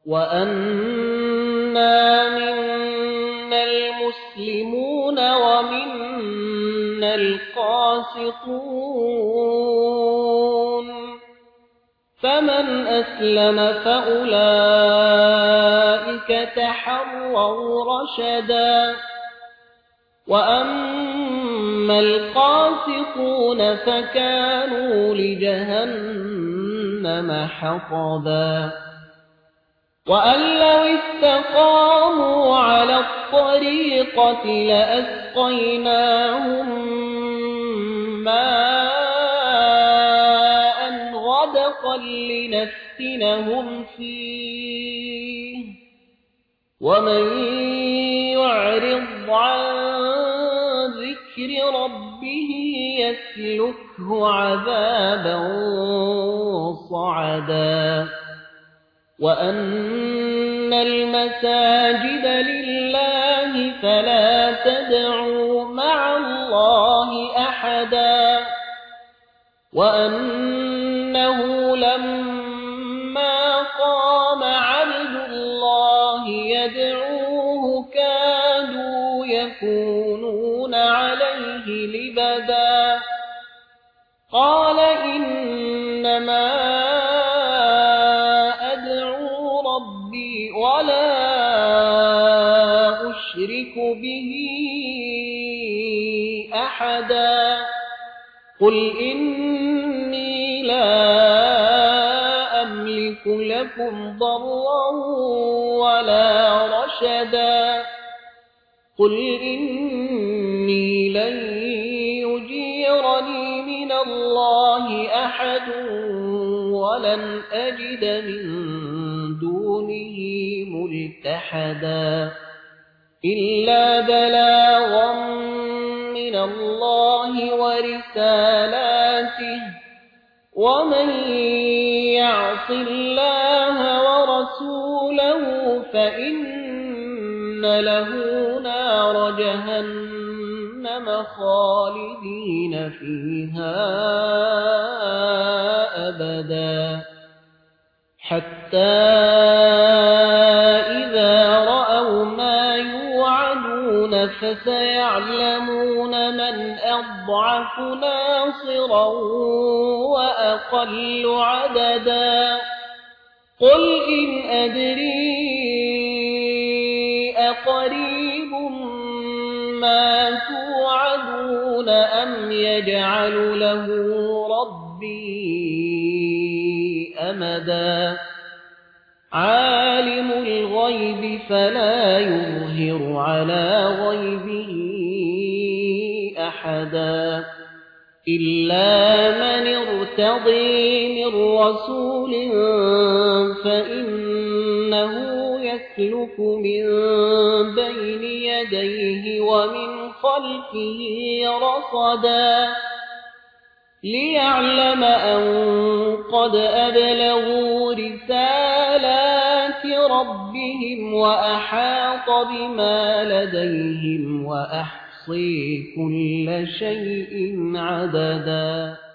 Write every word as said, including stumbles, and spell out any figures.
وَأَنَّا مِنَّا الْمُسْلِمُونَ وَمِنَّا الْقَاسِطُونَ فَمَنْ أَسْلَمَ فَأُولَئِكَ تَحَرَّوْا رَشَدًا وَأَمَّا الْقَاسِطُونَ فَكَانُوا لِجَهَنَّمَ حَطَبًا وَأَن لَّوِ اسْتَقَامُوا عَلَى الطَّرِيقَةِ لَأَسْقَيْنَاهُم مَّاءً غَدَقًا لِّنَفْتِنَهُمْ فِيهِ وَمَن يُعْرِضْ عَن ذِكْرِ رَبِّهِ يَسْلُكْهُ عَذَابًا صَعَدًا وَأَنَّ الْمَسَاجِدَ لِلَّهِ فَلَا تَدْعُوا مَعَ اللَّهِ أَحَدًا وَأَنَّهُ لَمَّا قَامَ عَبْدُ اللَّهِ يَدْعُوهُ كَادُوا يَكُونُونَ عَلَيْهِ لِبَدًا قَالَ إِنَّمَا وَلَا أُشْرِكُ بِهِ أَحَدًا قُلْ إِنِّي لَا أَمْلِكُ لَكُمْ ضَرًّا وَلَا رَشَدًا قُلْ إِنِّي لَن يُجِيرَنِي مِنَ اللَّهِ أَحَدٌ وَلَنْ أَجِدَ مِن دُونِهِ مُلْتَحَدًا إِلَّا بَلَاغًا مِّنَ اللَّهِ وَرِسَالَاتِهِ وَمَن يَعْصِ اللَّهَ وَرَسُولَهُ فَإِنَّ لَهُ نَارَ جَهَنَّمَ خَالِدِينَ فِيهَا أَبَدًا حَتَّى إِذَا رَأَوْا مَا يُوعَدُونَ فَسَيَعْلَمُونَ مَنْ أَضْعَفُ نَاصِرًا وَأَقَلُّ عَدَدًا قُلْ إِنْ أَدْرِي أَقَرِيبٌ مَا تُوعَدُونَ أَمْ يَجْعَلُ لَهُ رَبِّي أَمَدًا عَالِمُ الْغَيْبِ فَلَا يُظْهِرُ عَلَى غَيْبِهِ أَحَدًا إِلَّا مَنِ ارْتَضِي مِن رَّسُولٍ فَإِنَّهُ يَسْلُكُ مِن بَيْنِ يَدَيْهِ وَمِنْ خَلْفِهِ رَصَدًا لِيَعْلَمَ أَن قَدْ أَبْلَغُوا رِسَالَاتِ رَبِّهِمْ وَأَحَاطَ بِمَا لَدَيْهِمْ وَأَحْصَىٰ كُلَّ شَيْءٍ عَدَدًا